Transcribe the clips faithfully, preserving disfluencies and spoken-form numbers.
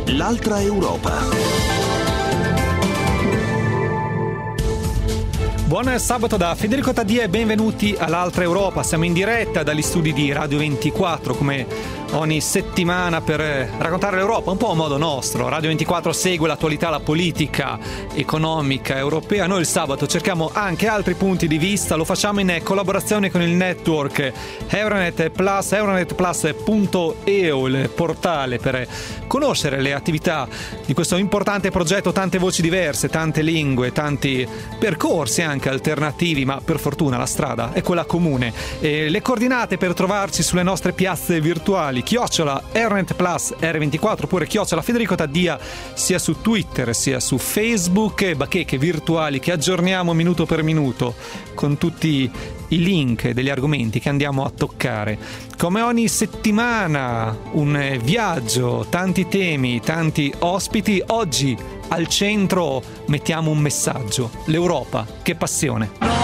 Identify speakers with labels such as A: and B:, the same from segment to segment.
A: L'altra Europa.
B: Buon sabato da Federico Taddia e benvenuti all'Altra Europa. Siamo in diretta dagli studi di Radio ventiquattro come ogni settimana per raccontare l'Europa un po' a modo nostro. Radio ventiquattro segue l'attualità, la politica economica europea. Noi il sabato cerchiamo anche altri punti di vista, lo facciamo in collaborazione con il network Euronet Plus, euronet plus punto e u, il portale per conoscere le attività di questo importante progetto, tante voci diverse, tante lingue, tanti percorsi anche alternativi, ma per fortuna la strada è quella comune. E le coordinate per trovarci sulle nostre piazze virtuali, chiocciola Euronet Plus R ventiquattro oppure chiocciola Federico Taddia, sia su Twitter sia su Facebook, bacheche virtuali che aggiorniamo minuto per minuto con tutti i link degli argomenti che andiamo a toccare. Come ogni settimana un viaggio, tanti temi, tanti ospiti. Oggi al centro mettiamo un messaggio: l'Europa, che passione.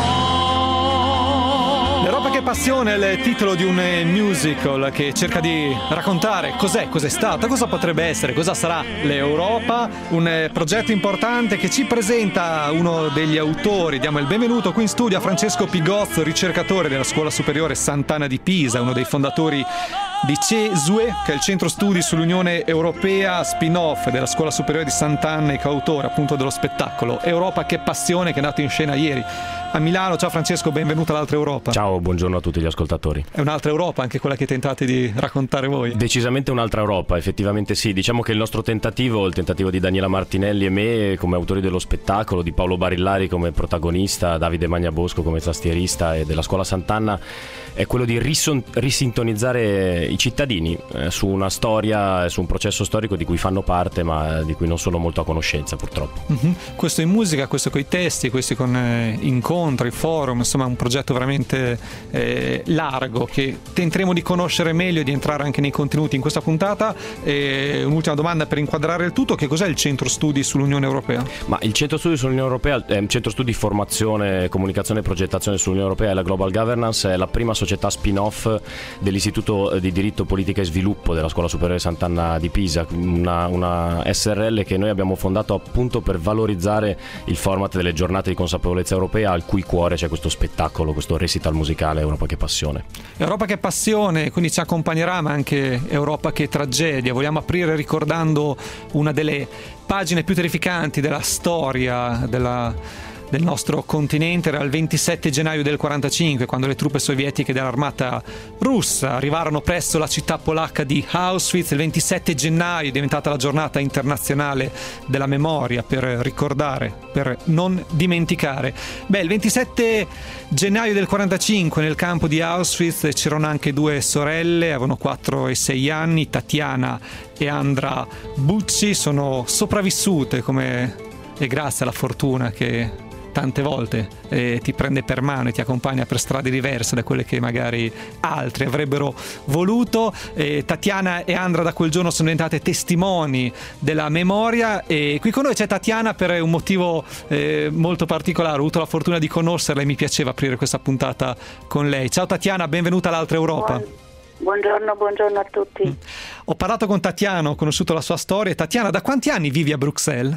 B: L'Europa che passione è il titolo di un musical che cerca di raccontare cos'è, cos'è stata, cosa potrebbe essere, cosa sarà l'Europa. Un progetto importante che ci presenta uno degli autori. Diamo il benvenuto qui in studio a Francesco Pigozzo, ricercatore della Scuola Superiore Sant'Anna di Pisa, uno dei fondatori di CESUE, che è il centro studi sull'Unione Europea, spin-off della Scuola Superiore di Sant'Anna e coautore appunto dello spettacolo Europa che passione, che è nato in scena ieri a Milano. Ciao Francesco, benvenuto all'Altra Europa.
C: Ciao, buongiorno a tutti gli ascoltatori.
B: È un'altra Europa anche quella che tentate di raccontare voi?
C: Decisamente un'altra Europa, effettivamente sì. Diciamo che il nostro tentativo, il tentativo di Daniela Martinelli e me come autori dello spettacolo, di Paolo Barillari come protagonista, Davide Magnabosco come tastierista e della Scuola Sant'Anna, è quello di rison- risintonizzare i cittadini eh, su una storia, su un processo storico di cui fanno parte ma di cui non sono molto a conoscenza purtroppo.
B: Mm-hmm. Questo in musica, questo con i testi, questi con eh, incontri, forum, insomma un progetto veramente eh, largo che tenteremo di conoscere meglio e di entrare anche nei contenuti in questa puntata. E un'ultima domanda per inquadrare il tutto: che cos'è il centro studi sull'Unione Europea?
C: Ma il centro studi sull'Unione Europea è un centro studi formazione, comunicazione e progettazione sull'Unione Europea e la Global Governance, è la prima società spin-off dell'Istituto di Diritto, Politica e Sviluppo della Scuola Superiore Sant'Anna di Pisa, una, una S R L che noi abbiamo fondato appunto per valorizzare il format delle giornate di consapevolezza europea, al cui cuore c'è questo spettacolo, questo recital musicale Europa che passione.
B: Europa che passione, quindi ci accompagnerà, ma anche Europa che tragedia. Vogliamo aprire ricordando una delle pagine più terrificanti della storia della del nostro continente. Era il ventisette gennaio del quarantacinque, quando le truppe sovietiche dell'armata russa arrivarono presso la città polacca di Auschwitz. Il ventisette gennaio è diventata la giornata internazionale della memoria, per ricordare, per non dimenticare. Beh, il ventisette gennaio del quarantacinque nel campo di Auschwitz c'erano anche due sorelle, avevano quattro e sei anni, Tatiana e Andra Bucci. Sono sopravvissute come e grazie alla fortuna che tante volte eh, ti prende per mano e ti accompagna per strade diverse da quelle che magari altri avrebbero voluto. eh, Tatiana e Andra da quel giorno sono diventate testimoni della memoria, e qui con noi c'è Tatiana per un motivo eh, molto particolare. Ho avuto la fortuna di conoscerla e mi piaceva aprire questa puntata con lei. Ciao Tatiana, benvenuta all'Altra Europa.
D: Buongiorno, buongiorno a tutti.
B: Mm. Ho parlato con Tatiana, ho conosciuto la sua storia. Tatiana, da quanti anni vivi a Bruxelles?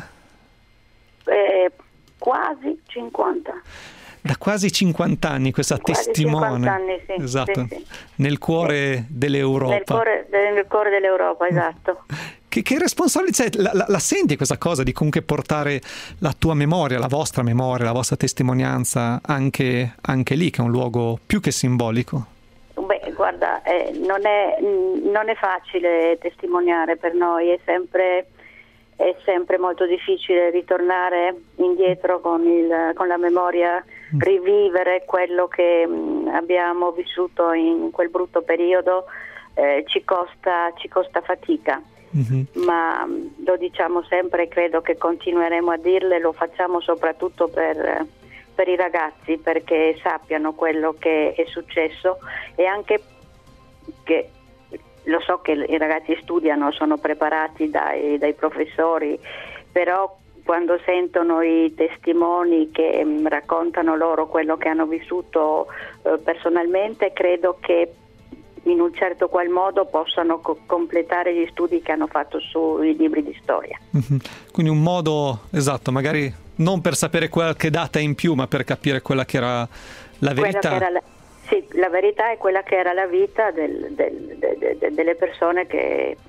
D: Eh, quasi cinquanta.
B: Da quasi cinquanta anni questa
D: quasi
B: testimone.
D: cinquanta anni, sì.
B: Esatto.
D: Sì, sì.
B: Nel cuore
D: sì.
B: dell'Europa.
D: Nel cuore, nel cuore dell'Europa, esatto.
B: Che, che responsabilità, la, la, la senti questa cosa di comunque portare la tua memoria, la vostra memoria, la vostra testimonianza anche, anche lì, che è un luogo più che simbolico?
D: Beh, guarda, eh, non è, non è facile testimoniare per noi, è sempre... è sempre molto difficile ritornare indietro con, il, con la memoria, rivivere quello che mh, abbiamo vissuto in quel brutto periodo. Eh, ci costa, ci costa fatica, mm-hmm. ma mh, lo diciamo sempre e credo che continueremo a dirle, lo facciamo soprattutto per, per i ragazzi, perché sappiano quello che è successo, e anche che lo so che i ragazzi studiano, sono preparati dai, dai professori, però quando sentono i testimoni che mh, raccontano loro quello che hanno vissuto eh, personalmente, credo che in un certo qual modo possano co- completare gli studi che hanno fatto sui libri di storia.
B: Mm-hmm. Quindi un modo, esatto, magari non per sapere qualche data in più, ma per capire quella che era la verità.
D: Quella che era la, sì, la verità è quella che era la vita del, del, de, de, delle persone che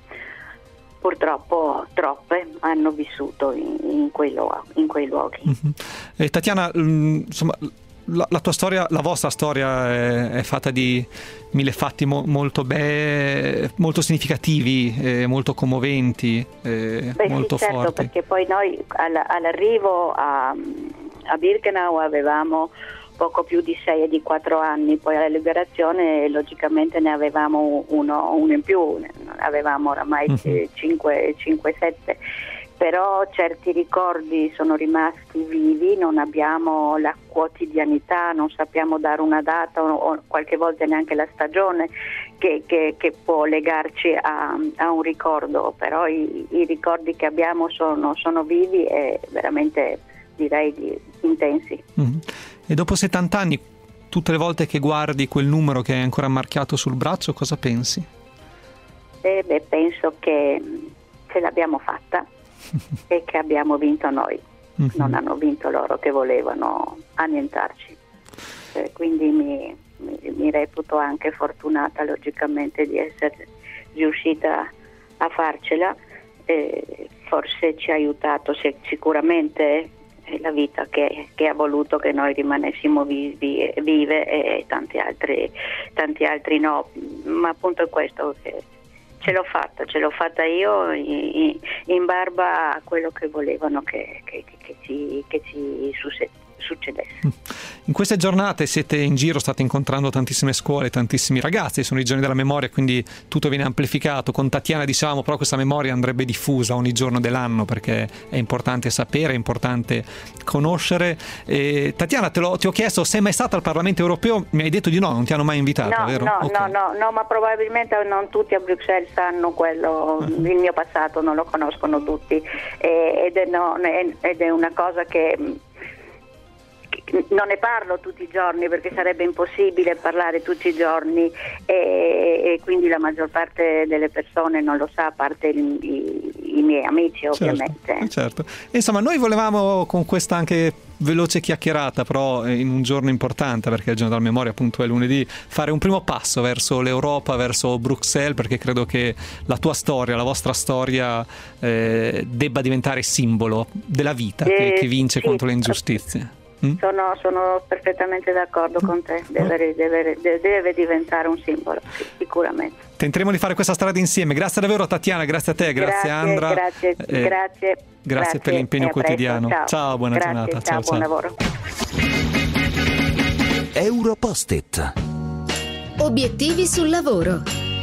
D: purtroppo troppe hanno vissuto in, in, quei, luoghi, in quei luoghi.
B: Mm-hmm. E Tatiana, insomma, la, la tua storia, la vostra storia è, è fatta di mille fatti mo, molto be, molto significativi, eh, molto commoventi, eh,
D: Beh,
B: molto
D: sì, certo,
B: forti.
D: Perché poi noi all, all'arrivo a, a Birkenau avevamo poco più di sei e di quattro anni, poi alla liberazione logicamente ne avevamo uno, uno in più, avevamo oramai uh-huh. cinque sette, però certi ricordi sono rimasti vivi, non abbiamo la quotidianità, non sappiamo dare una data o, o qualche volta neanche la stagione che, che, che può legarci a, a un ricordo, però i, i ricordi che abbiamo sono, sono vivi e veramente direi di, intensi.
B: Mm-hmm. E dopo settanta anni, tutte le volte che guardi quel numero che è ancora marchiato sul braccio, cosa pensi?
D: Eh beh, penso che ce l'abbiamo fatta e che abbiamo vinto noi, mm-hmm. non hanno vinto loro che volevano annientarci. Eh, quindi mi, mi, mi reputo anche fortunata logicamente di essere riuscita a farcela. Eh, forse ci ha aiutato se, sicuramente la vita che, che ha voluto che noi rimanessimo vivi, vive e tanti altri, tanti altri no, ma appunto è questo che ce l'ho fatta, ce l'ho fatta io in, in barba a quello che volevano che, che, che, ci, che ci succedesse.
B: In queste giornate siete in giro, state incontrando tantissime scuole, tantissimi ragazzi, sono i giorni della memoria, quindi tutto viene amplificato. Con Tatiana diciamo però questa memoria andrebbe diffusa ogni giorno dell'anno perché è importante sapere, è importante conoscere. E, Tatiana, te l'ho, ti ho chiesto, sei mai stata al Parlamento Europeo? Mi hai detto di no, non ti hanno mai invitato,
D: no,
B: vero?
D: No,
B: okay.
D: no, no, no, ma probabilmente non tutti a Bruxelles sanno quello, uh-huh. il mio passato non lo conoscono tutti e, ed, è, no, ed è una cosa che non ne parlo tutti i giorni perché sarebbe impossibile parlare tutti i giorni e, e quindi la maggior parte delle persone non lo sa, a parte i, i, i miei amici ovviamente.
B: Certo, certo. Insomma, noi volevamo con questa anche veloce chiacchierata, però in un giorno importante perché il giorno della memoria appunto è lunedì, fare un primo passo verso l'Europa, verso Bruxelles, perché credo che la tua storia, la vostra storia eh, debba diventare simbolo della vita eh, che, che vince
D: sì,
B: contro le ingiustizie. Mm?
D: Sono, sono perfettamente d'accordo con te, deve, deve, deve diventare un simbolo, sì, sicuramente.
B: Tenteremo di fare questa strada insieme. Grazie davvero Tatiana, grazie a te, grazie, grazie Andra.
D: Grazie,
B: eh,
D: grazie,
B: grazie. Grazie per l'impegno quotidiano.
D: Ciao.
B: ciao, buona
D: grazie,
B: giornata.
D: Ciao,
B: ciao,
D: buon
B: ciao.
D: lavoro.
A: Europost-it.
E: Obiettivi sul lavoro.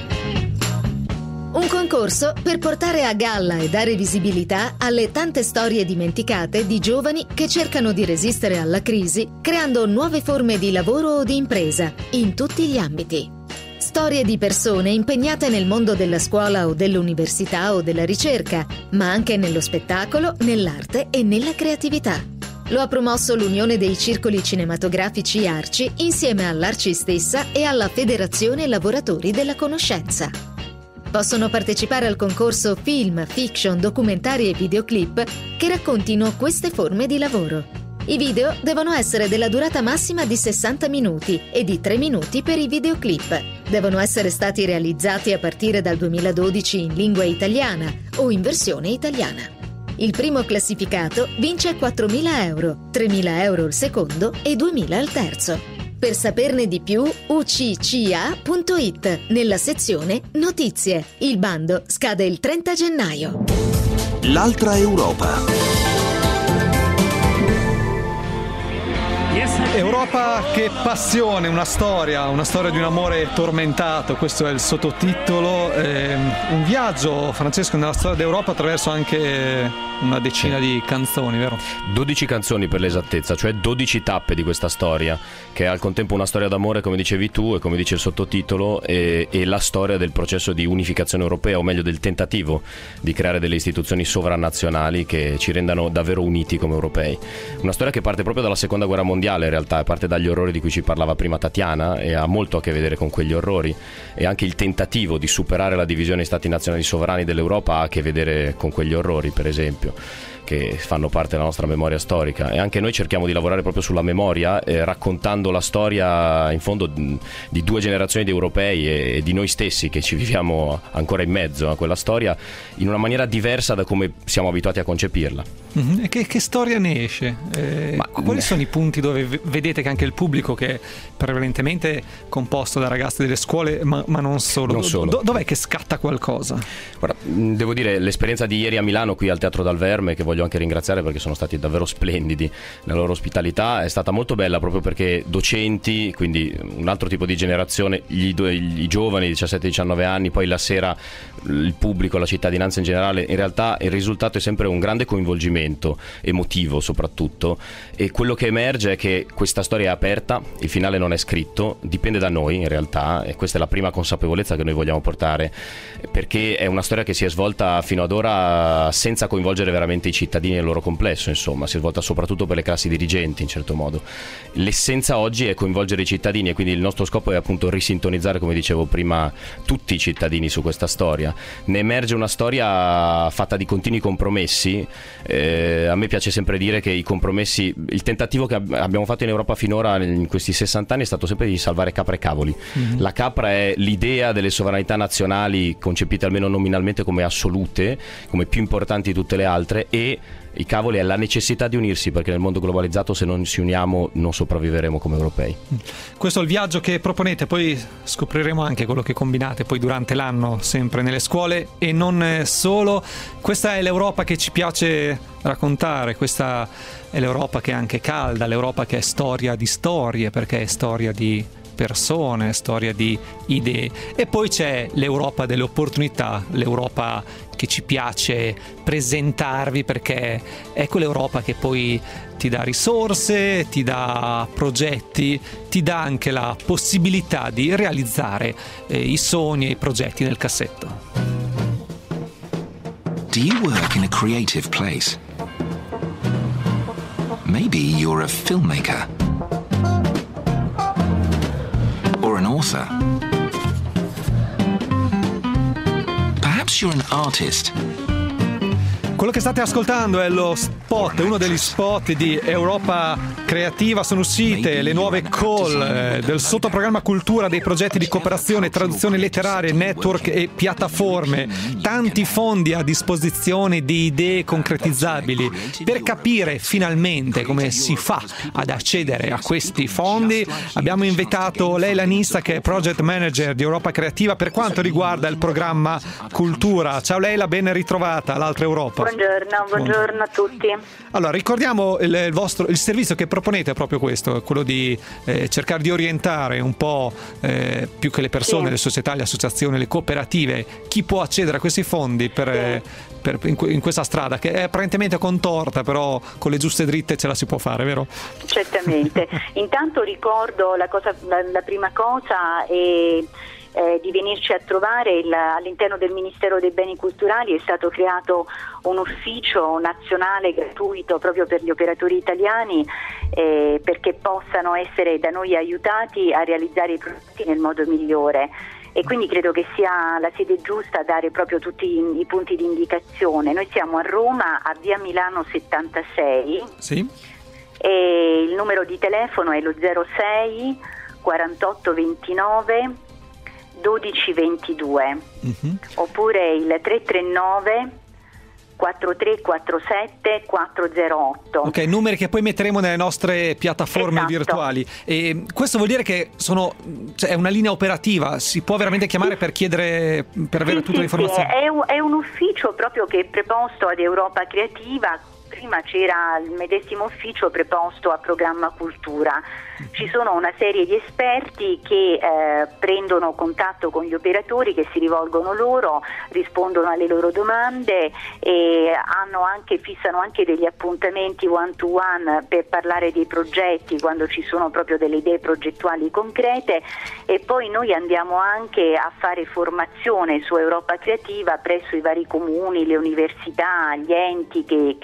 E: Un concorso per portare a galla e dare visibilità alle tante storie dimenticate di giovani che cercano di resistere alla crisi creando nuove forme di lavoro o di impresa in tutti gli ambiti. Storie di persone impegnate nel mondo della scuola o dell'università o della ricerca, ma anche nello spettacolo, nell'arte e nella creatività. Lo ha promosso l'Unione dei Circoli Cinematografici Arci insieme all'Arci stessa e alla Federazione Lavoratori della Conoscenza. Possono partecipare al concorso film, fiction, documentari e videoclip che raccontino queste forme di lavoro. I video devono essere della durata massima di sessanta minuti e di tre minuti per i videoclip. Devono essere stati realizzati a partire dal duemiladodici in lingua italiana o in versione italiana. Il primo classificato vince quattromila euro, tremila euro il secondo e duemila il terzo. Per saperne di più, u c c a punto i t nella sezione Notizie. Il bando scade il trenta gennaio.
A: L'altra Europa.
B: Europa, che passione, una storia, una storia di un amore tormentato, questo è il sottotitolo, eh, un viaggio, Francesco, nella storia d'Europa attraverso anche una decina di canzoni, vero?
C: dodici canzoni per l'esattezza, cioè dodici tappe di questa storia, che è al contempo una storia d'amore, come dicevi tu, e come dice il sottotitolo, e, e la storia del processo di unificazione europea, o meglio del tentativo di creare delle istituzioni sovranazionali che ci rendano davvero uniti come europei. Una storia che parte proprio dalla seconda guerra mondiale, in realtà, realtà, parte dagli orrori di cui ci parlava prima Tatiana e ha molto a che vedere con quegli orrori, e anche il tentativo di superare la divisione in stati nazionali sovrani dell'Europa ha a che vedere con quegli orrori, per esempio, che fanno parte della nostra memoria storica. E anche noi cerchiamo di lavorare proprio sulla memoria, eh, raccontando la storia in fondo di due generazioni di europei e, e di noi stessi che ci viviamo ancora in mezzo a quella storia, in una maniera diversa da come siamo abituati a concepirla.
B: Mm-hmm. E che, che storia ne esce? Eh, Ma, quali sono i punti dove v- vedete che anche il pubblico, che è prevalentemente composto da ragazzi delle scuole, ma, ma non solo,
C: non solo.
B: Do- dov'è che scatta qualcosa?
C: Guarda, devo dire, l'esperienza di ieri a Milano qui al Teatro Dal Verme, che voglio anche ringraziare perché sono stati davvero splendidi nella loro ospitalità, è stata molto bella proprio perché docenti, quindi un altro tipo di generazione, gli, i giovani diciassette diciannove anni, poi la sera il pubblico, la cittadinanza in generale, in realtà il risultato è sempre un grande coinvolgimento emotivo soprattutto, e quello che emerge è che questa storia è aperta, il finale non è scritto, dipende da noi in realtà, e questa è la prima consapevolezza che noi vogliamo portare, perché è una storia che si è svolta fino ad ora senza coinvolgere veramente i cittadini nel loro complesso, insomma, si è svolta soprattutto per le classi dirigenti in certo modo. L'essenza oggi è coinvolgere i cittadini, e quindi il nostro scopo è appunto risintonizzare, come dicevo prima, tutti i cittadini su questa storia. Ne emerge una storia fatta di continui compromessi. Eh, a me piace sempre dire che i compromessi, il tentativo che abbiamo fatto in Europa finora in questi sessanta anni è stato sempre di salvare capra e cavoli. Mm-hmm. La capra è l'idea delle sovranità nazionali concepite almeno nominalmente come assolute, come più importanti di tutte le altre, e i cavoli è la necessità di unirsi, perché nel mondo globalizzato se non ci uniamo non sopravviveremo come europei.
B: Questo è il viaggio che proponete, poi scopriremo anche quello che combinate poi durante l'anno sempre nelle scuole e non solo. Questa è l'Europa che ci piace raccontare, questa è l'Europa che è anche calda, l'Europa che è storia di storie, perché è storia di persone, storia di idee. E poi c'è l'Europa delle opportunità, l'Europa che ci piace presentarvi, perché è quell'Europa che poi ti dà risorse, ti dà progetti, ti dà anche la possibilità di realizzare eh, i sogni e i progetti nel cassetto.
A: Do you work in a creative place? Maybe you're a filmmaker or an author. Perhaps you're an artist.
B: Quello che state ascoltando è lo spot, uno degli spot di Europa Creativa. Sono uscite le nuove call eh, del sottoprogramma Cultura dei progetti di cooperazione, traduzione letteraria, network e piattaforme. Tanti fondi a disposizione di idee concretizzabili. Per capire finalmente come si fa ad accedere a questi fondi, abbiamo invitato Leila Nissa, che è Project Manager di Europa Creativa per quanto riguarda il programma Cultura. Ciao Leila, ben ritrovata all'altra Europa.
D: Buongiorno, buongiorno a tutti.
B: Allora, ricordiamo il, il vostro il servizio che proponete è proprio questo, quello di eh, cercare di orientare un po' eh, più che le persone, sì. le società, le associazioni, le cooperative, chi può accedere a questi fondi per, sì. eh, per in, in questa strada che è apparentemente contorta, però con le giuste dritte ce la si può fare, vero?
D: Certamente. Intanto ricordo la, cosa, la, la prima cosa è Eh, di venirci a trovare. Il, all'interno del Ministero dei Beni Culturali è stato creato un ufficio nazionale gratuito proprio per gli operatori italiani eh, perché possano essere da noi aiutati a realizzare i progetti nel modo migliore, e quindi credo che sia la sede giusta a dare proprio tutti i, i punti di indicazione. Noi siamo a Roma, a via Milano settantasei,
B: sì.
D: E il numero di telefono è lo zero sei quarantotto ventinove dodici ventidue, uh-huh. oppure il tre tre nove quattro tre quattro sette quattro zero otto.
B: Ok, numeri che poi metteremo nelle nostre piattaforme
D: esatto.
B: virtuali. E questo vuol dire che sono, cioè, è una linea operativa, si può veramente chiamare sì. per chiedere, per avere
D: sì,
B: tutte
D: sì,
B: le informazioni?
D: Sì, è, un, è un ufficio proprio che è preposto ad Europa Creativa. Prima c'era il medesimo ufficio preposto a Programma Cultura. Ci sono una serie di esperti che eh, prendono contatto con gli operatori, che si rivolgono loro, rispondono alle loro domande e hanno anche, fissano anche degli appuntamenti one to one per parlare dei progetti quando ci sono proprio delle idee progettuali concrete, e poi noi andiamo anche a fare formazione su Europa Creativa presso i vari comuni, le università, gli enti che, che ne fanno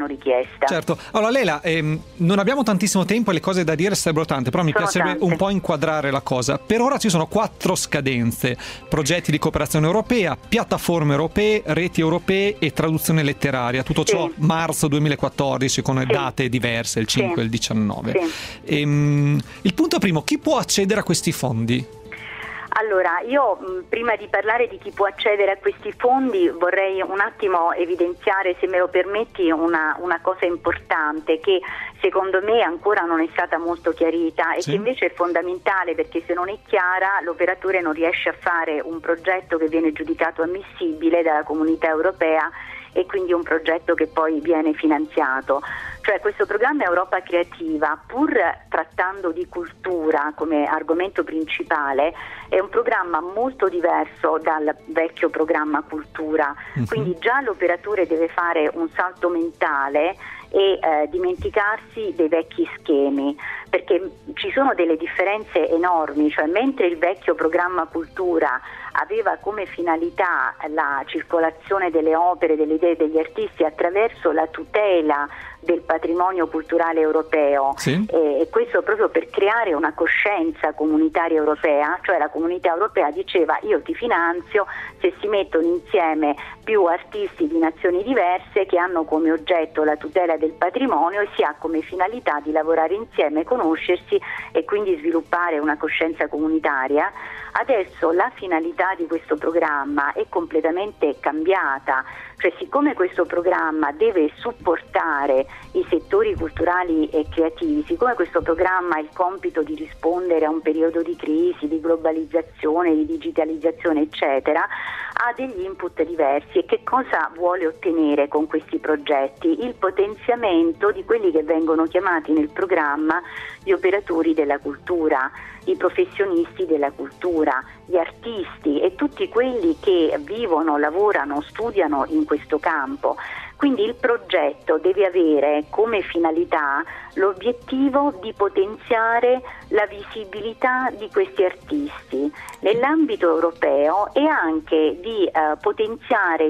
D: richiesta.
B: Certo. Allora Leila, ehm, non abbiamo tantissimo tempo e le cose da dire sarebbero tante, però mi
D: Sono
B: piacerebbe
D: tante.
B: un po' inquadrare la cosa. Per ora ci sono quattro scadenze: progetti di cooperazione europea, piattaforme europee, reti europee e traduzione letteraria. Tutto ciò
D: Sì.
B: marzo duemilaquattordici con
D: Sì.
B: date diverse, il cinque
D: Sì.
B: e il diciannove.
D: Sì.
B: Ehm, il punto primo, chi può accedere a questi fondi?
D: Allora, io mh, prima di parlare di chi può accedere a questi fondi vorrei un attimo evidenziare, se me lo permetti, una, una cosa importante che secondo me ancora non è stata molto chiarita e
B: Sì.
D: che invece è fondamentale, perché se non è chiara l'operatore non riesce a fare un progetto che viene giudicato ammissibile dalla Comunità Europea e quindi un progetto che poi viene finanziato. Cioè questo programma Europa Creativa, pur trattando di cultura come argomento principale, è un programma molto diverso dal vecchio programma Cultura,
B: Mhm.
D: quindi già l'operatore deve fare un salto mentale e eh, dimenticarsi dei vecchi schemi, perché ci sono delle differenze enormi. Cioè mentre il vecchio programma Cultura aveva come finalità la circolazione delle opere, delle idee degli artisti attraverso la tutela del patrimonio culturale europeo,
B: Sì.
D: e questo proprio per creare una coscienza comunitaria europea, cioè la Comunità Europea diceva: io ti finanzio se si mettono insieme più artisti di nazioni diverse che hanno come oggetto la tutela del patrimonio e si ha come finalità di lavorare insieme, conoscersi e quindi sviluppare una coscienza comunitaria. Adesso la finalità di questo programma è completamente cambiata, cioè siccome questo programma deve supportare i settori culturali e creativi, siccome questo programma ha il compito di rispondere a un periodo di crisi, di globalizzazione, di digitalizzazione eccetera, ha degli input diversi. E che cosa vuole ottenere con questi progetti? Il potenziamento di quelli che vengono chiamati nel programma gli operatori della cultura, i professionisti della cultura, gli artisti e tutti quelli che vivono, lavorano, studiano in questo campo. Quindi il progetto deve avere come finalità l'obiettivo di potenziare la visibilità di questi artisti nell'ambito europeo e anche di eh, potenziare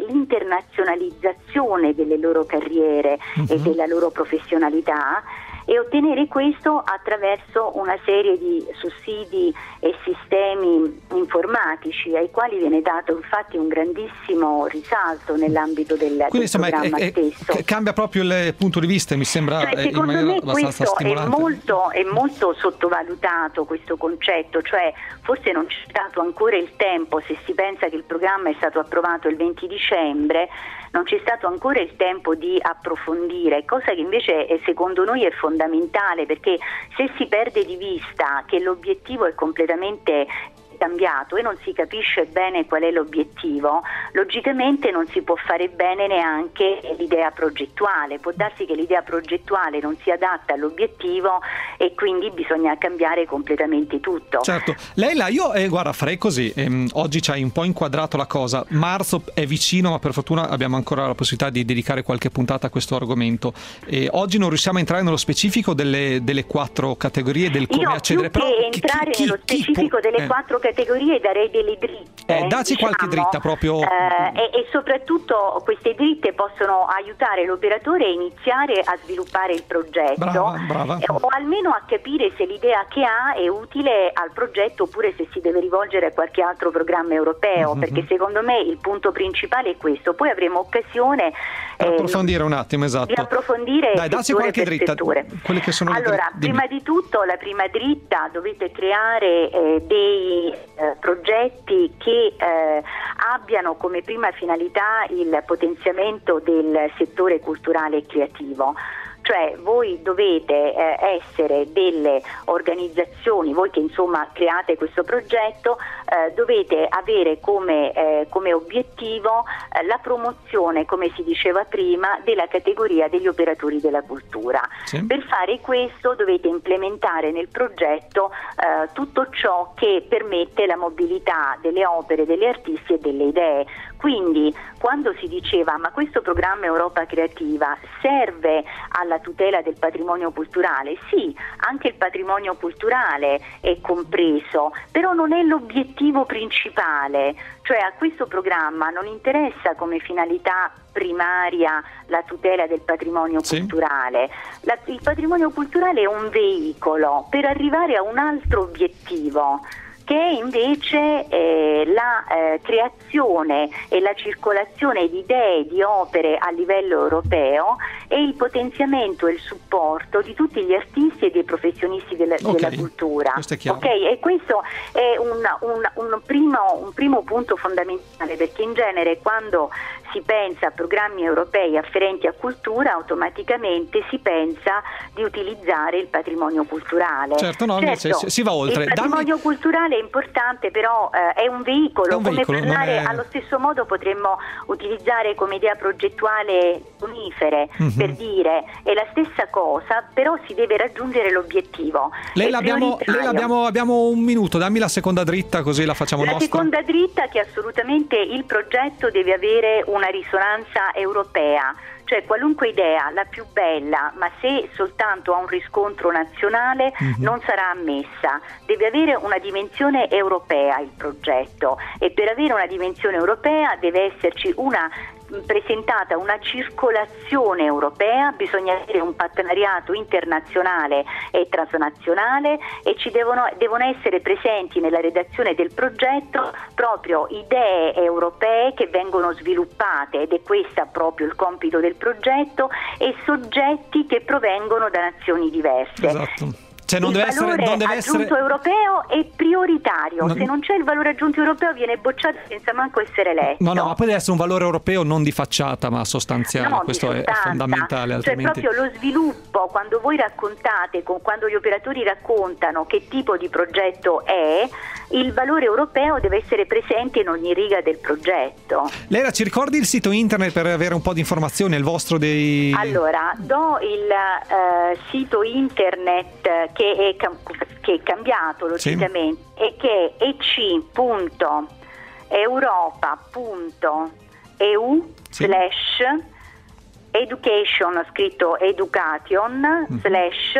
D: l'internazionalizzazione delle loro carriere
B: Mhm.
D: e della loro professionalità, e ottenere questo attraverso una serie di sussidi e sistemi informatici ai quali viene dato infatti un grandissimo risalto nell'ambito del,
B: Quindi
D: del
B: insomma è-
D: programma
B: è-
D: stesso.
B: è- cambia proprio il punto di vista, mi sembra,
D: Cioè,
B: eh, in
D: secondo
B: maniera
D: me
B: abbastanza
D: questo è
B: stimolante.
D: molto, è molto sottovalutato questo concetto, cioè forse non c'è stato ancora il tempo, se si pensa che il programma è stato approvato il venti dicembre, non c'è stato ancora il tempo di approfondire, cosa che invece è, secondo noi è fondamentale, perché se si perde di vista che l'obiettivo è completamente cambiato e non si capisce bene qual è l'obiettivo, logicamente non si può fare bene neanche l'idea progettuale. Può darsi che l'idea progettuale non sia adatta all'obiettivo e quindi bisogna cambiare completamente tutto.
B: Certo. Leila, io eh, guarda, farei così. Ehm, oggi ci hai un po' inquadrato la cosa. Marzo è vicino, ma per fortuna abbiamo ancora la possibilità di dedicare qualche puntata a questo argomento. E oggi non riusciamo a entrare nello specifico delle, delle quattro categorie, del come
D: Io
B: accedere.
D: più
B: Però
D: che
B: chi-
D: entrare
B: chi-
D: nello
B: chi
D: specifico
B: può-
D: delle
B: eh.
D: quattro categorie darei delle dritte.
B: Eh, daci qualche dritta proprio.
D: eh, e, e soprattutto queste dritte possono aiutare l'operatore a iniziare a sviluppare il progetto.
B: Brava, brava.
D: eh, o almeno a capire se l'idea che ha è utile al progetto oppure se si deve rivolgere a qualche altro programma europeo,
B: Mhm.
D: perché secondo me il punto principale è questo. Poi avremo occasione
B: Per
D: eh,
B: approfondire un attimo, esatto.
D: di approfondire
B: Dai, daci
D: settore
B: qualche
D: per
B: dritta.
D: settore.
B: Quelle che sono le
D: Allora,
B: dritte. Dimmi.
D: prima di tutto, la prima dritta: dovete creare eh, dei eh, progetti che eh, abbiano come prima finalità il potenziamento del settore culturale e creativo. Cioè voi dovete eh, essere delle organizzazioni, voi che insomma create questo progetto, eh, dovete avere come, eh, come obiettivo eh, la promozione, come si diceva prima, della categoria degli operatori della cultura.
B: Sì.
D: Per fare questo dovete implementare nel progetto eh, tutto ciò che permette la mobilità delle opere, degli artisti e delle idee. Quindi quando si diceva ma questo programma Europa Creativa serve alla tutela del patrimonio culturale, sì, anche il patrimonio culturale è compreso, però non è l'obiettivo principale, cioè a questo programma non interessa come finalità primaria la tutela del patrimonio
B: sì.
D: culturale. La, il patrimonio culturale è un veicolo per arrivare a un altro obiettivo, che è invece eh, la eh, creazione e la circolazione di idee, di opere a livello europeo e il potenziamento e il supporto di tutti gli artisti e dei professionisti della,
B: okay.
D: della cultura.
B: Questo è chiaro.
D: Okay? E questo è un, un, un, primo, un primo punto fondamentale, perché in genere quando si pensa a programmi europei afferenti a cultura, automaticamente si pensa di utilizzare il patrimonio culturale.
B: Certo, no,
D: certo,
B: si, si va oltre.
D: Il patrimonio
B: Dammi...
D: culturale è importante, però eh, è un veicolo,
B: è un
D: come
B: veicolo,
D: parlare,
B: è...
D: allo stesso modo potremmo utilizzare come idea progettuale conifere, mm-hmm. per dire è la stessa cosa, però si deve raggiungere l'obiettivo.
B: Lei l'abbiamo, lei l'abbiamo abbiamo un minuto, dammi la seconda dritta così la facciamo
D: la
B: nostra.
D: La seconda dritta, che assolutamente il progetto deve avere una risonanza europea, cioè qualunque idea, la più bella, ma se soltanto ha un riscontro nazionale mm-hmm. non sarà ammessa. Deve avere una dimensione europea il progetto, e per avere una dimensione europea deve esserci una presentata una circolazione europea, bisogna avere un partenariato internazionale e transnazionale, e ci devono, devono essere presenti nella redazione del progetto proprio idee europee che vengono sviluppate, ed è questo proprio il compito del progetto, e soggetti che provengono da nazioni diverse.
B: Esatto. Cioè non
D: il
B: deve
D: valore
B: essere, non deve
D: aggiunto
B: essere...
D: europeo è prioritario,
B: no,
D: se non c'è il valore aggiunto europeo viene bocciato senza manco essere letto.
B: No, no, ma poi deve essere un valore europeo non di facciata ma sostanziale,
D: no,
B: questo è fondamentale. Altrimenti...
D: Cioè proprio lo sviluppo, quando voi raccontate, con, quando gli operatori raccontano che tipo di progetto è, il valore europeo deve essere presente in ogni riga del progetto.
B: Lera, ci ricordi il sito internet per avere un po' di informazioni, il vostro dei...
D: Allora, do il uh, sito internet che è, cam- che è cambiato logicamente, sì. e che è e c punto europa punto e u sì. slash education, scritto education, mm. slash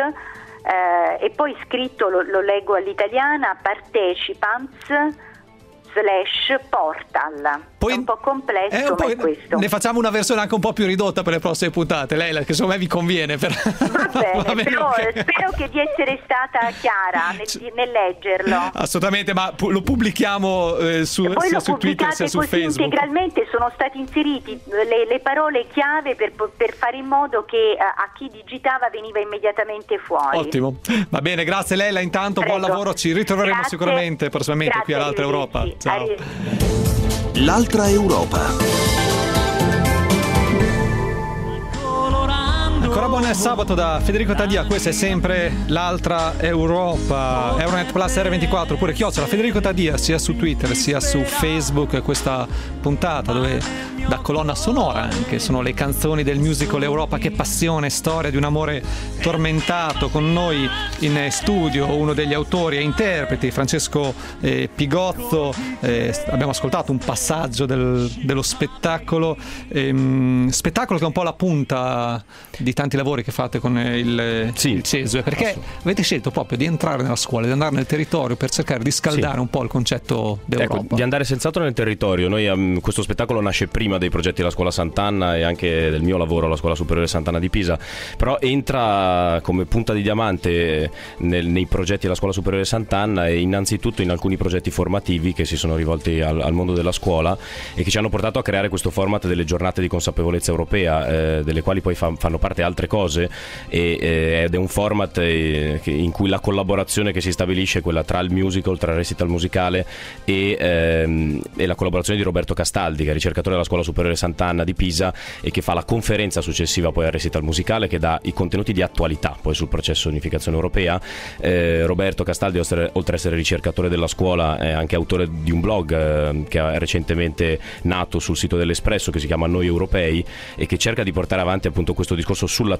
D: eh, e poi scritto, lo, lo leggo all'italiana, participants slash portal. Poi, è un po' complesso, è un po', ma è questo.
B: Ne facciamo una versione anche un po' più ridotta per le prossime puntate, lei, che secondo me vi conviene. Per...
D: Va bene, Va bene però okay. spero che di essere stata chiara nel, nel leggerlo.
B: Assolutamente, ma pu- lo pubblichiamo eh, su, sia su Twitter sia su Facebook.
D: Integralmente sono stati inseriti le, le parole chiave per, per fare in modo che a, a chi digitava veniva immediatamente fuori.
B: Ottimo, va bene, grazie Leila, intanto Prego. Buon lavoro, ci ritroveremo grazie. Sicuramente prossimamente grazie, qui all'Altra Europa. Ciao.
A: L'Altra Europa.
B: Ancora buon sabato da Federico Taddia, questa è sempre l'Altra Europa. Euronet Plus R ventiquattro, oppure chiocciola Federico Taddia, sia su Twitter sia su Facebook. Questa puntata dove da colonna sonora anche sono le canzoni del musical Europa. Che passione, storia di un amore tormentato. Con noi in studio uno degli autori e interpreti, Francesco eh, Pigozzo. Eh, abbiamo ascoltato un passaggio del, dello spettacolo ehm, spettacolo che è un po' la punta di tanti lavori che fate con il, sì, il Cesue, perché avete scelto proprio di entrare nella scuola, di andare nel territorio per cercare di scaldare sì. un po' il concetto d'Europa.
C: Ecco, di andare senz'altro nel territorio. Noi um, questo spettacolo nasce prima dei progetti della Scuola Sant'Anna e anche del mio lavoro alla Scuola Superiore Sant'Anna di Pisa, però entra come punta di diamante nel, nei progetti della Scuola Superiore Sant'Anna, e innanzitutto in alcuni progetti formativi che si sono rivolti al, al mondo della scuola e che ci hanno portato a creare questo format delle giornate di consapevolezza europea, eh, delle quali poi fa, fanno parte altre cose, e, eh, ed è un format eh, che, in cui la collaborazione che si stabilisce è quella tra il musical, tra il recital musicale e, ehm, e la collaborazione di Roberto Castaldi, che è ricercatore della Scuola Superiore Sant'Anna di Pisa e che fa la conferenza successiva poi al recital musicale, che dà i contenuti di attualità poi sul processo di unificazione europea. eh, Roberto Castaldi, oltre ad essere ricercatore della scuola, è anche autore di un blog eh, che è recentemente nato sul sito dell'Espresso, che si chiama Noi Europei, e che cerca di portare avanti appunto questo discorso sulla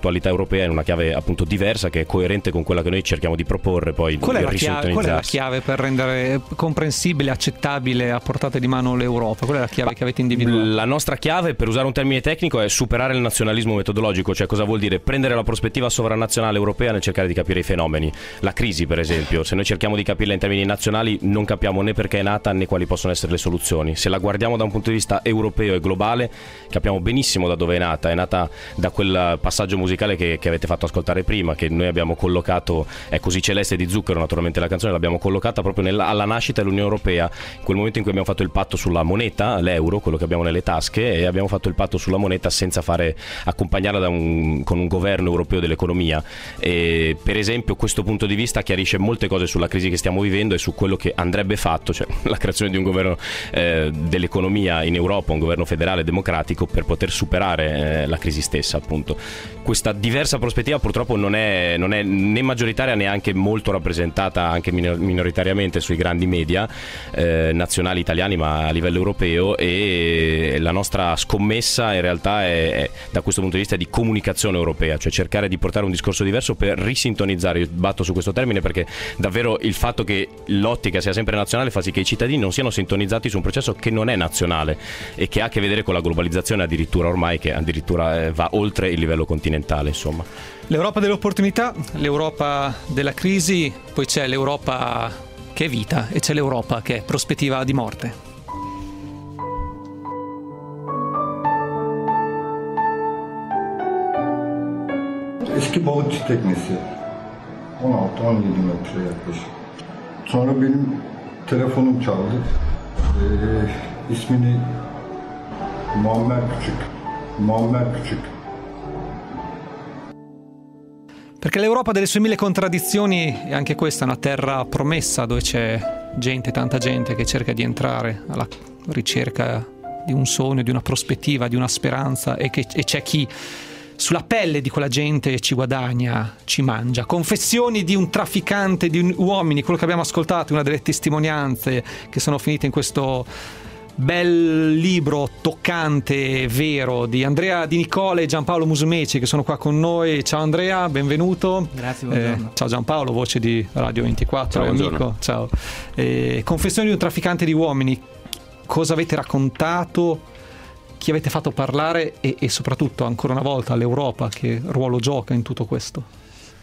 C: l'attualità europea in una chiave appunto diversa, che è coerente con quella che noi cerchiamo di proporre poi.
B: Qual è la chiave, qual è la chiave per rendere comprensibile, accettabile, a portata di mano l'Europa? Qual è la chiave Ma che avete individuato?
C: La nostra chiave, per usare un termine tecnico, è superare il nazionalismo metodologico. Cioè, cosa vuol dire? Prendere la prospettiva sovranazionale europea nel cercare di capire i fenomeni. La crisi, per esempio, se noi cerchiamo di capirla in termini nazionali non capiamo né perché è nata né quali possono essere le soluzioni. Se la guardiamo da un punto di vista europeo e globale capiamo benissimo da dove è nata. È nata da quel passaggio musicale che, che avete fatto ascoltare prima, che noi abbiamo collocato, è Così celeste di Zucchero, naturalmente la canzone l'abbiamo collocata proprio nella, alla nascita dell'Unione Europea, in quel momento in cui abbiamo fatto il patto sulla moneta, l'euro, quello che abbiamo nelle tasche, e abbiamo fatto il patto sulla moneta senza fare accompagnarla da un, con un governo europeo dell'economia. E, per esempio, questo punto di vista chiarisce molte cose sulla crisi che stiamo vivendo e su quello che andrebbe fatto, cioè la creazione di un governo eh, dell'economia in Europa, un governo federale democratico, per poter superare eh, la crisi stessa, appunto. Questa diversa prospettiva purtroppo non è, non è né maggioritaria né anche molto rappresentata, anche minor- minoritariamente sui grandi media eh, nazionali italiani, ma a livello europeo, e la nostra scommessa in realtà è, è da questo punto di vista di comunicazione europea, cioè cercare di portare un discorso diverso per risintonizzare. Io batto su questo termine perché davvero il fatto che l'ottica sia sempre nazionale fa sì che i cittadini non siano sintonizzati su un processo che non è nazionale e che ha a che vedere con la globalizzazione, addirittura ormai, che addirittura eh, va oltre il livello continentale, insomma.
B: L'Europa delle opportunità, l'Europa della crisi, poi c'è l'Europa che è vita e c'è l'Europa che è prospettiva di morte.
F: Eski balıkçı teknesi on altı on yedi metre yaklaşık. Sonra benim telefonum çaldı. Ee, ismini Muammer Küçük. Muammer Küçük.
B: Perché l'Europa delle sue mille contraddizioni è anche questa una terra promessa, dove c'è gente, tanta gente che cerca di entrare alla ricerca di un sogno, di una prospettiva, di una speranza, e, che, e c'è chi sulla pelle di quella gente ci guadagna, ci mangia. Confessioni di un trafficante di uomini, quello che abbiamo ascoltato, una delle testimonianze che sono finite in questo bel libro toccante, vero, di Andrea Di Nicole e Giampaolo Musumeci, che sono qua con noi. Ciao Andrea, benvenuto.
G: Grazie, buongiorno.
B: Eh, ciao Giampaolo, voce di Radio ventiquattro,
C: ciao,
B: amico. Ciao. Eh, confessioni di un trafficante di uomini. Cosa avete raccontato? Chi avete fatto parlare e, e soprattutto, ancora una volta, l'Europa che ruolo gioca in tutto questo?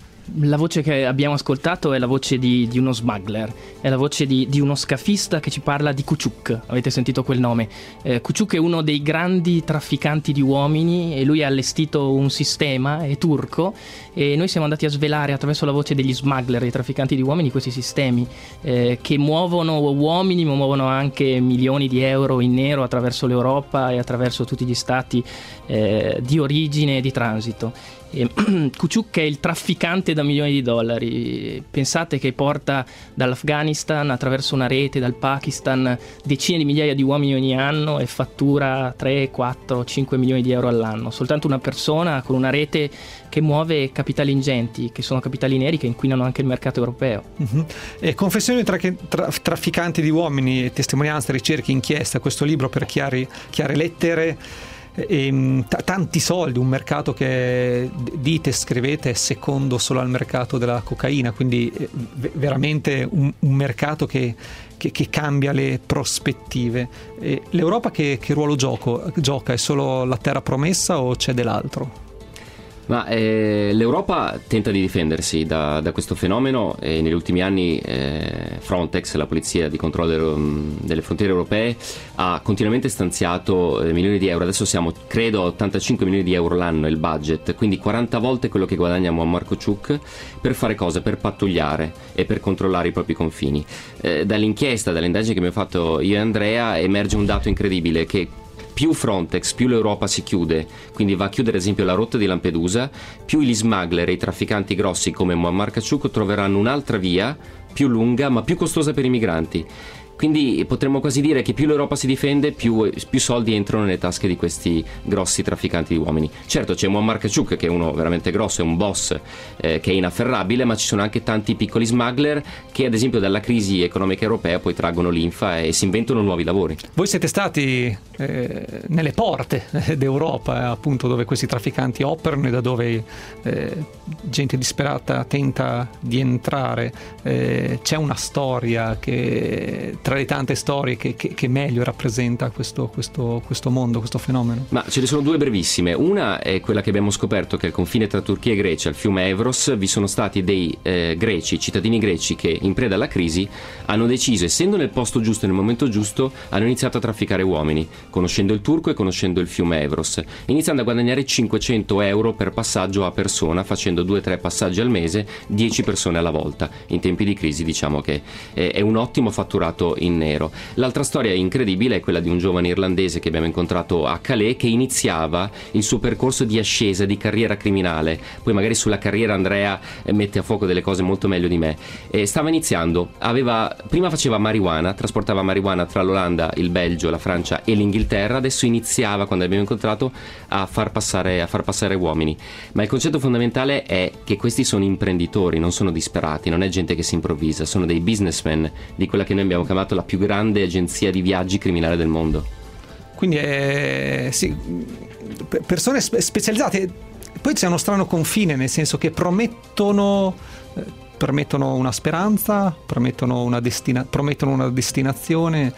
G: La voce che abbiamo ascoltato è la voce di, di uno smuggler, è la voce di, di uno scafista che ci parla di Kuçuk. Avete sentito quel nome? Eh, Kuçuk è uno dei grandi trafficanti di uomini e lui ha allestito un sistema, è turco, e noi siamo andati a svelare attraverso la voce degli smuggler, dei trafficanti di uomini, questi sistemi eh, che muovono uomini, ma muovono anche milioni di euro in nero attraverso l'Europa e attraverso tutti gli stati eh, di origine e di transito. Kuçuk è il trafficante da milioni di dollari. Pensate che porta dall'Afghanistan attraverso una rete dal Pakistan decine di migliaia di uomini ogni anno e fattura tre, quattro, cinque milioni di euro all'anno. Soltanto una persona con una rete che muove capitali ingenti, che sono capitali neri che inquinano anche il mercato europeo. Uh-huh.
B: E Confessioni tra, tra trafficanti di uomini, testimonianze, ricerche, inchieste, questo libro per chiari, chiare lettere. E, t- tanti soldi, un mercato che dite, scrivete, è secondo solo al mercato della cocaina, quindi eh, veramente un, un mercato che, che, che cambia le prospettive. E l'Europa che, che ruolo gioco, gioca? È solo la terra promessa o c'è dell'altro?
H: Ma eh, l'Europa tenta di difendersi da, da questo fenomeno e negli ultimi anni eh, Frontex, la polizia di controllo um, delle frontiere europee, ha continuamente stanziato eh, milioni di euro. Adesso siamo, credo, a ottantacinque milioni di euro l'anno il budget, quindi quaranta volte quello che guadagna Muammer Küçük, per fare cosa? Per pattugliare e per controllare i propri confini. Eh, dall'inchiesta, dall'indagine che abbiamo fatto io e Andrea, emerge un dato incredibile, che più Frontex, più l'Europa si chiude, quindi va a chiudere ad esempio la rotta di Lampedusa, più gli smuggler e i trafficanti grossi come Muammer Küçük troveranno un'altra via più lunga ma più costosa per i migranti. Quindi potremmo quasi dire che più l'Europa si difende, più, più soldi entrano nelle tasche di questi grossi trafficanti di uomini. Certo, c'è Muammar Khashoggi, che è uno veramente grosso, è un boss eh, che è inafferrabile, ma ci sono anche tanti piccoli smuggler che ad esempio dalla crisi economica europea poi traggono linfa e si inventano nuovi lavori.
B: Voi siete stati eh, nelle porte d'Europa, appunto, dove questi trafficanti operano e da dove eh, gente disperata tenta di entrare. Eh, c'è una storia che, tra le tante storie, che, che, che meglio rappresenta questo, questo, questo mondo, questo fenomeno?
H: Ma ce ne sono due brevissime. Una è quella che abbiamo scoperto, che al confine tra Turchia e Grecia, al fiume Evros, vi sono stati dei eh, greci, cittadini greci, che in preda alla crisi hanno deciso, essendo nel posto giusto e nel momento giusto, hanno iniziato a trafficare uomini, conoscendo il turco e conoscendo il fiume Evros, iniziando a guadagnare cinquecento euro per passaggio a persona, facendo due o tre passaggi al mese, dieci persone alla volta. In tempi di crisi diciamo che eh, è un ottimo fatturato in nero. L'altra storia incredibile è quella di un giovane irlandese che abbiamo incontrato a Calais, che iniziava il suo percorso di ascesa, di carriera criminale. Poi magari sulla carriera Andrea eh, mette a fuoco delle cose molto meglio di me. Eh, stava iniziando, aveva, prima faceva marijuana, trasportava marijuana tra l'Olanda, il Belgio, la Francia e l'Inghilterra. Adesso iniziava, quando l'abbiamo incontrato, a far passare, a far passare uomini. Ma il concetto fondamentale è che questi sono imprenditori, non sono disperati, non è gente che si improvvisa, sono dei businessmen di quella che noi abbiamo chiamato la più grande agenzia di viaggi criminale del mondo.
B: Quindi è, sì, persone spe- specializzate. Poi c'è uno strano confine, nel senso che promettono eh, promettono una speranza, promettono una, destina- promettono una destinazione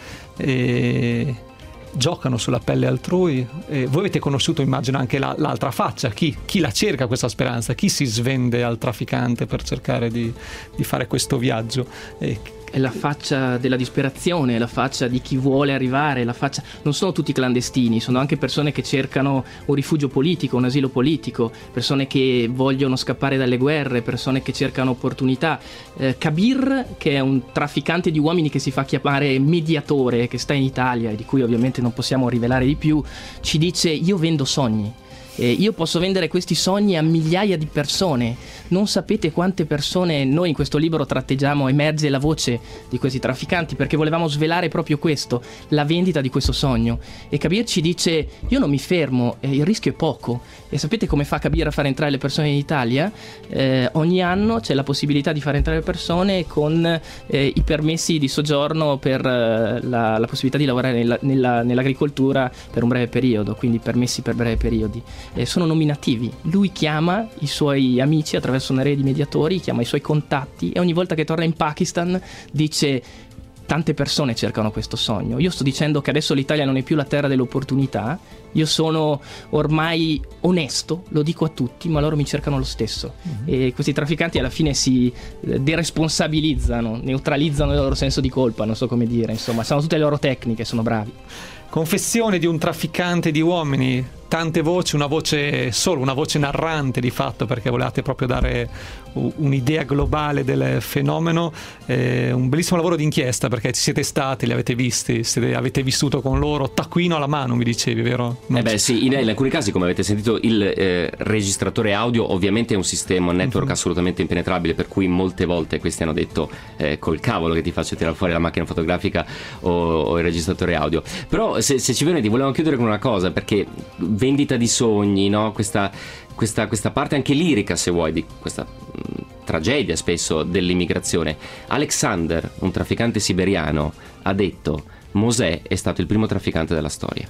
B: e giocano sulla pelle altrui. E voi avete conosciuto, immagino, anche la, l'altra faccia, chi, chi la cerca questa speranza, chi si svende al trafficante per cercare di, di fare questo viaggio. E,
G: è la faccia della disperazione, la faccia di chi vuole arrivare, la faccia... non sono tutti clandestini, sono anche persone che cercano un rifugio politico, un asilo politico, persone che vogliono scappare dalle guerre, persone che cercano opportunità. eh, Kabir, che è un trafficante di uomini che si fa chiamare mediatore, che sta in Italia e di cui ovviamente non possiamo rivelare di più, ci dice: io vendo sogni. Eh, io posso vendere questi sogni a migliaia di persone. Non sapete quante persone noi in questo libro tratteggiamo, emerge la voce di questi trafficanti, perché volevamo svelare proprio questo, la vendita di questo sogno. E Kabir ci dice: io non mi fermo, eh, il rischio è poco. E sapete come fa Kabir a far entrare le persone in Italia? Eh, ogni anno c'è la possibilità di far entrare le persone con eh, i permessi di soggiorno per eh, la, la possibilità di lavorare nella, nella, nell'agricoltura per un breve periodo, quindi permessi per brevi periodi. Eh, sono nominativi. Lui chiama i suoi amici attraverso una rete di mediatori, chiama i suoi contatti e ogni volta che torna in Pakistan dice: tante persone cercano questo sogno. Io sto dicendo che adesso l'Italia non è più la terra dell'opportunità, io sono ormai onesto, lo dico a tutti, ma loro mi cercano lo stesso. Mm-hmm. E questi trafficanti alla fine si deresponsabilizzano, neutralizzano il loro senso di colpa, non so come dire, insomma, sono tutte le loro tecniche, sono bravi.
B: Confessione di un trafficante di uomini, tante voci, una voce solo, una voce narrante di fatto, perché volevate proprio dare un'idea globale del fenomeno. Eh, un bellissimo lavoro di inchiesta, perché ci siete stati, li avete visti, siete, avete vissuto con loro, taccuino alla mano mi dicevi, vero? Non
H: eh beh sì, in, in alcuni casi, come avete sentito, il eh, registratore audio ovviamente è un sistema, un network mm-hmm. assolutamente impenetrabile, per cui molte volte questi hanno detto eh, col cavolo che ti faccio tirare fuori la macchina fotografica o, o il registratore audio. Però se, se ci viene, volevamo chiudere con una cosa, perché vendita di sogni, no? Questa, questa, questa parte anche lirica, se vuoi, di questa mh, tragedia spesso dell'immigrazione. Alexander, un trafficante siberiano, ha detto: Mosè è stato il primo trafficante della storia.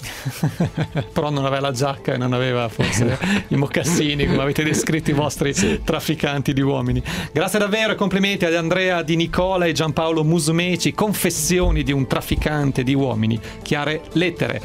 B: Però non aveva la giacca e non aveva forse i mocassini, come avete descritto i vostri sì. trafficanti di uomini. Grazie davvero e complimenti ad Andrea Di Nicola e Giampaolo Musumeci. Confessioni di un trafficante di uomini, chiare lettere.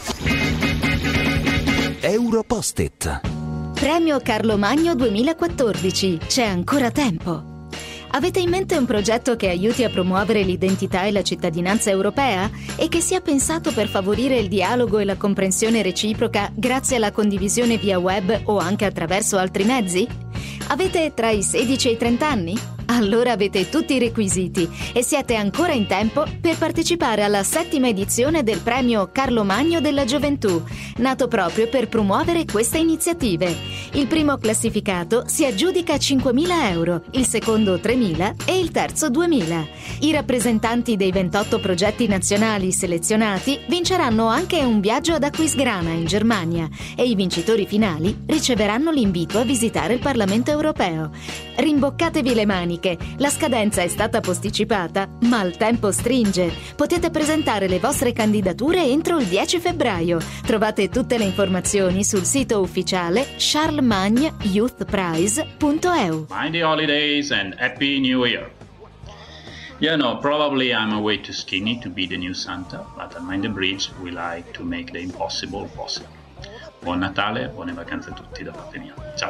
A: Europost-it.
E: Premio Carlo Magno duemilaquattordici. C'è ancora tempo. Avete in mente un progetto che aiuti a promuovere l'identità e la cittadinanza europea e che sia pensato per favorire il dialogo e la comprensione reciproca grazie alla condivisione via web o anche attraverso altri mezzi? Avete tra i sedici e i trenta anni? Allora avete tutti i requisiti e siete ancora in tempo per partecipare alla settima edizione del premio Carlo Magno della Gioventù, nato proprio per promuovere queste iniziative. Il primo classificato si aggiudica cinquemila euro, il secondo tremila e il terzo duemila. I rappresentanti dei ventotto progetti nazionali selezionati vinceranno anche un viaggio ad Aquisgrana in Germania e i vincitori finali riceveranno l'invito a visitare il Parlamento europeo. Rimboccatevi le maniche, la scadenza è stata posticipata, ma il tempo stringe. Potete presentare le vostre candidature entro il dieci febbraio. Trovate tutte le informazioni sul sito ufficiale charlemagne youth prize punto e u.
I: Happy holidays and happy new year. Yeah, no, probably I'm a way too skinny to be the new Santa, but at Mind the Bridge we like to make the impossible possible. Buon Natale, buone vacanze a tutti da parte mia. Ciao.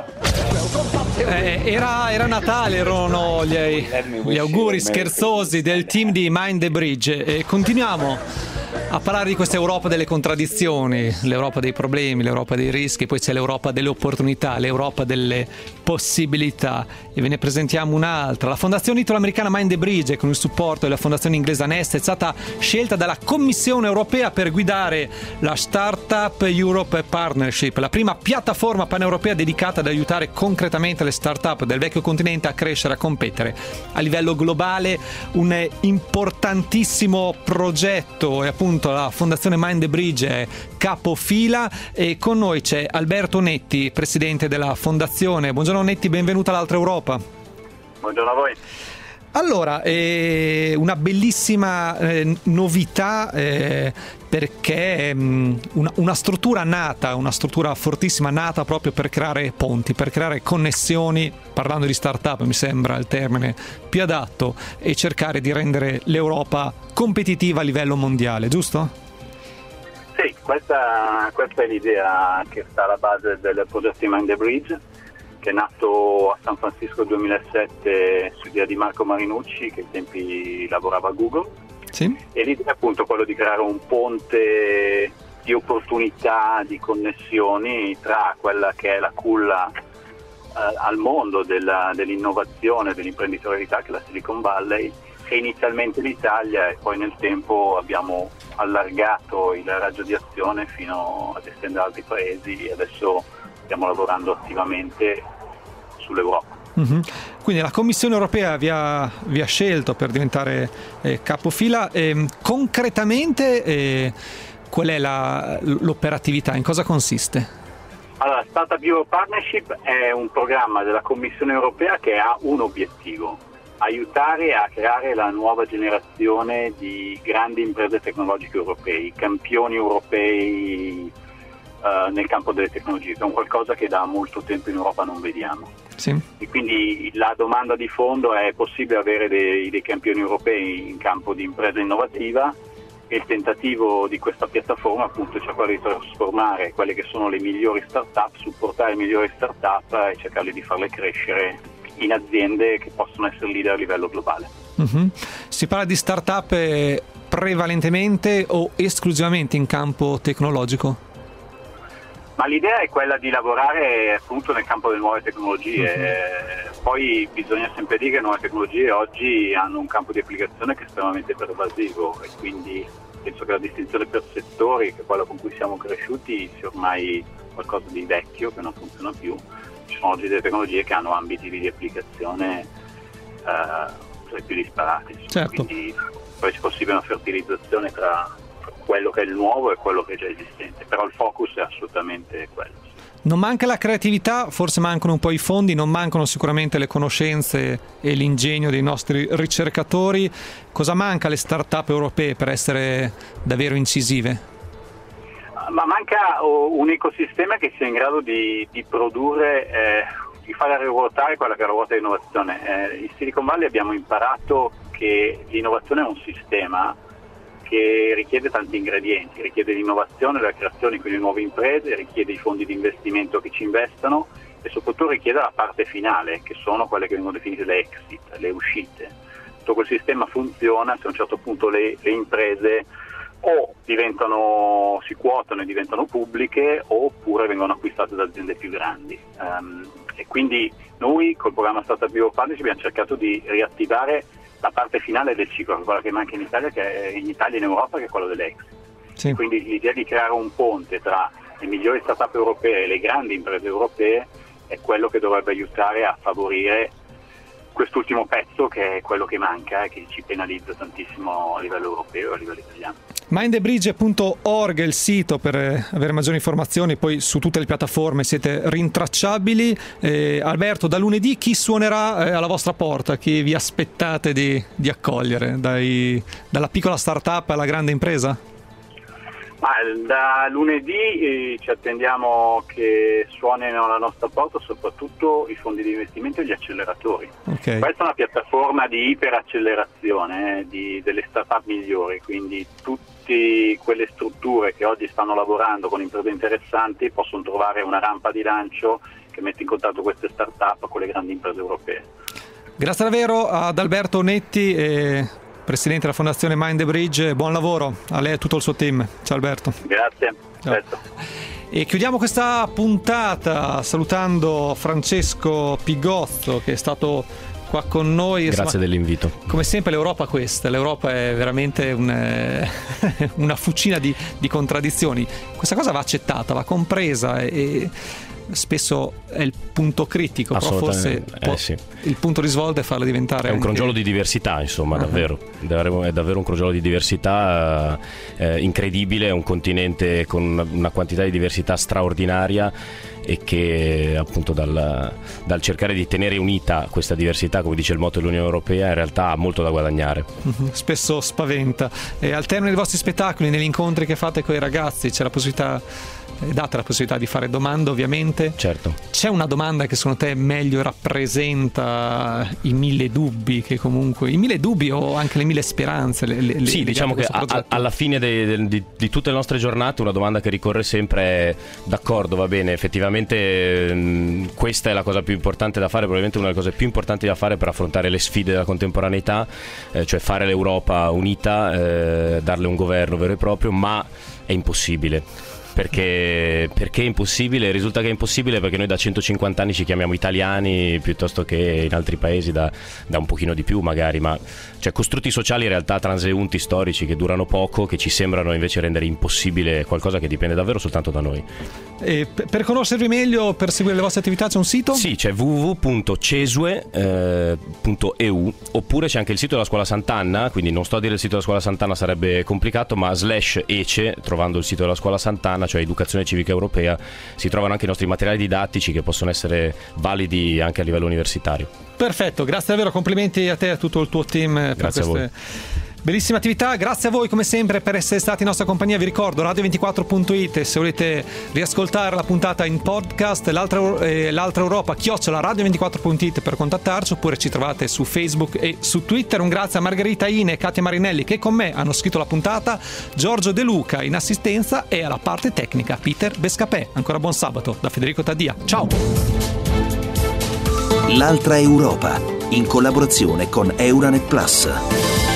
B: Eh, era, era Natale, erano gli, gli auguri scherzosi del team di Mind the Bridge. E continuiamo a parlare di questa Europa delle contraddizioni, l'Europa dei problemi, l'Europa dei rischi, poi c'è l'Europa delle opportunità, l'Europa delle possibilità, e ve ne presentiamo un'altra. La fondazione italo-americana Mind the Bridge, con il supporto della fondazione inglese Nest, è stata scelta dalla Commissione europea per guidare la Startup Europe Partnership, la prima piattaforma paneuropea dedicata ad aiutare concretamente le start-up del vecchio continente a crescere, a competere a livello globale. Un importantissimo progetto, e appunto la fondazione Mind the Bridge è capofila, e con noi c'è Alberto Netti, presidente della fondazione. Buongiorno Netti, benvenuto all'Altra Europa.
J: Buongiorno a voi.
B: Allora, eh, una bellissima eh, novità, eh, perché mh, una, una struttura nata, una struttura fortissima nata proprio per creare ponti, per creare connessioni, parlando di start-up mi sembra il termine più adatto, e cercare di rendere l'Europa competitiva a livello mondiale, giusto?
J: Sì, questa, questa è l'idea che sta alla base del progetto Mind the Bridge, che è nato a San Francisco nel duemilasette su idea di Marco Marinucci, che ai tempi lavorava a Google.
B: Sì. E
J: l'idea è appunto quello di creare un ponte di opportunità, di connessioni tra quella che è la culla eh, al mondo della, dell'innovazione, dell'imprenditorialità, che è la Silicon Valley, e inizialmente l'Italia, e poi nel tempo abbiamo allargato il raggio di azione fino ad estendere ad altri paesi, e adesso stiamo lavorando attivamente sull'Europa.
B: Mm-hmm. Quindi la Commissione europea vi ha, vi ha scelto per diventare eh, capofila. Eh, concretamente eh, qual è la, l'operatività? In cosa consiste?
J: Allora, Startup Europe Partnership è un programma della Commissione europea che ha un obiettivo: aiutare a creare la nuova generazione di grandi imprese tecnologiche europei, campioni europei Uh, nel campo delle tecnologie, che è un qualcosa che da molto tempo in Europa non vediamo.
B: Sì.
J: E quindi la domanda di fondo è: è possibile avere dei, dei campioni europei in campo di impresa innovativa? E il tentativo di questa piattaforma appunto è quello di trasformare quelle che sono le migliori start-up, supportare le migliori start-up e cercare di farle crescere in aziende che possono essere leader a livello globale.
B: Mm-hmm. Si parla di start-up prevalentemente o esclusivamente in campo tecnologico?
J: Ma l'idea è quella di lavorare appunto nel campo delle nuove tecnologie. Uh-huh. Poi bisogna sempre dire che le nuove tecnologie oggi hanno un campo di applicazione che è estremamente pervasivo, e quindi penso che la distinzione per settori, che è quella con cui siamo cresciuti, sia ormai qualcosa di vecchio, che non funziona più. Ci sono oggi delle tecnologie che hanno ambiti di applicazione eh, tra i più disparati.
B: Certo.
J: Quindi poi c'è possibile una fertilizzazione tra quello che è il nuovo e quello che è già esistente, però il focus è assolutamente quello.
B: Non manca la creatività, forse mancano un po' i fondi, non mancano sicuramente le conoscenze e l'ingegno dei nostri ricercatori. Cosa manca alle start-up europee per essere davvero incisive?
J: Ma manca un ecosistema che sia in grado di, di produrre, eh, di fare ruotare quella che è la ruota di innovazione. Eh, in Silicon Valley abbiamo imparato che l'innovazione è un sistema che richiede tanti ingredienti, richiede l'innovazione, la creazione, quindi nuove imprese, richiede i fondi di investimento che ci investano, e soprattutto richiede la parte finale, che sono quelle che vengono definite le exit, le uscite. Tutto quel sistema funziona se a un certo punto le, le imprese o diventano, si quotano e diventano pubbliche, oppure vengono acquistate da aziende più grandi. Um, e quindi noi col programma Startup Europe Partnership abbiamo cercato di riattivare la parte finale del ciclo, quella che manca in Italia, che è in Italia e in Europa, che è quello dell'exit.
B: Sì.
J: Quindi l'idea di creare un ponte tra le migliori start-up europee e le grandi imprese europee è quello che dovrebbe aiutare a favorire quest'ultimo pezzo, che è quello che manca e che ci penalizza tantissimo a livello europeo e a livello italiano.
B: mind the bridge punto org è il sito per avere maggiori informazioni, poi su tutte le piattaforme siete rintracciabili. eh, Alberto, da lunedì chi suonerà eh, alla vostra porta? Chi vi aspettate di, di accogliere? Dai, dalla piccola startup alla grande impresa?
J: Ma da lunedì eh, ci attendiamo che suonino alla nostra porta soprattutto i fondi di investimento e gli acceleratori.
B: Okay.
J: Questa è una piattaforma di iperaccelerazione eh, di, delle start-up migliori, quindi tutte quelle strutture che oggi stanno lavorando con imprese interessanti possono trovare una rampa di lancio che mette in contatto queste start-up con le grandi imprese europee.
B: Grazie davvero ad Alberto Netti, e presidente della fondazione Mind the Bridge. Buon lavoro a lei e a tutto il suo team. Ciao Alberto.
J: Grazie.
B: Ciao. E chiudiamo questa puntata salutando Francesco Pigozzo, che è stato qua con noi.
C: Grazie
B: Insomma,
C: dell'invito.
B: Come sempre l'Europa questa, l'Europa è veramente un, eh, una fucina di, di contraddizioni. Questa cosa va accettata, va compresa e, e spesso è il punto critico, però forse può,
C: eh, sì.
B: il punto di svolta è farla diventare
C: è un
B: anche...
C: crogiolo di diversità, insomma. Uh-huh. davvero è davvero un crogiolo di diversità eh, incredibile, è un continente con una, una quantità di diversità straordinaria, e che appunto dal, dal cercare di tenere unita questa diversità, come dice il motto dell'Unione Europea, in realtà ha molto da guadagnare.
B: Uh-huh. Spesso spaventa. E al termine dei vostri spettacoli, negli incontri che fate con i ragazzi, c'è la possibilità, date la possibilità di fare domande, ovviamente.
C: Certo.
B: C'è una domanda che secondo te meglio rappresenta i mille dubbi, che comunque i mille dubbi o anche le mille speranze? Le, le,
C: sì, diciamo che a, alla fine de, de, di, di tutte le nostre giornate una domanda che ricorre sempre è: d'accordo, va bene, effettivamente mh, questa è la cosa più importante da fare, probabilmente una delle cose più importanti da fare per affrontare le sfide della contemporaneità, eh, cioè fare l'Europa unita, eh, darle un governo vero e proprio, ma è impossibile. Perché, perché è impossibile? Risulta che è impossibile perché noi da centocinquanta anni ci chiamiamo italiani, piuttosto che in altri paesi da, da un pochino di più magari, ma cioè costrutti sociali in realtà transeunti, storici, che durano poco, che ci sembrano invece rendere impossibile qualcosa che dipende davvero soltanto da noi.
B: E per conoscervi meglio, per seguire le vostre attività, c'è un sito?
C: Sì, c'è w w w punto cesue punto e u, oppure c'è anche il sito della Scuola Sant'Anna, quindi non sto a dire il sito della Scuola Sant'Anna, sarebbe complicato, ma slash ece, trovando il sito della Scuola Sant'Anna, cioè Educazione Civica Europea, si trovano anche i nostri materiali didattici che possono essere validi anche a livello universitario. Perfetto, grazie davvero, complimenti a te e a tutto il tuo team per
B: Grazie
C: queste
B: bellissime attività. Grazie a voi come sempre per essere stati in nostra compagnia. Vi ricordo radio ventiquattro punto it se volete riascoltare la puntata in podcast, l'altra, eh, l'altra Europa chiocciola radio ventiquattro punto it per contattarci, oppure ci trovate su Facebook e su Twitter. Un grazie a Margherita Ine e Katia Marinelli che con me hanno scritto la puntata, Giorgio De Luca in assistenza e alla parte tecnica Peter Bescapè. Ancora buon sabato da Federico Taddia. Ciao.
A: L'altra Europa, in collaborazione con Euranet Plus.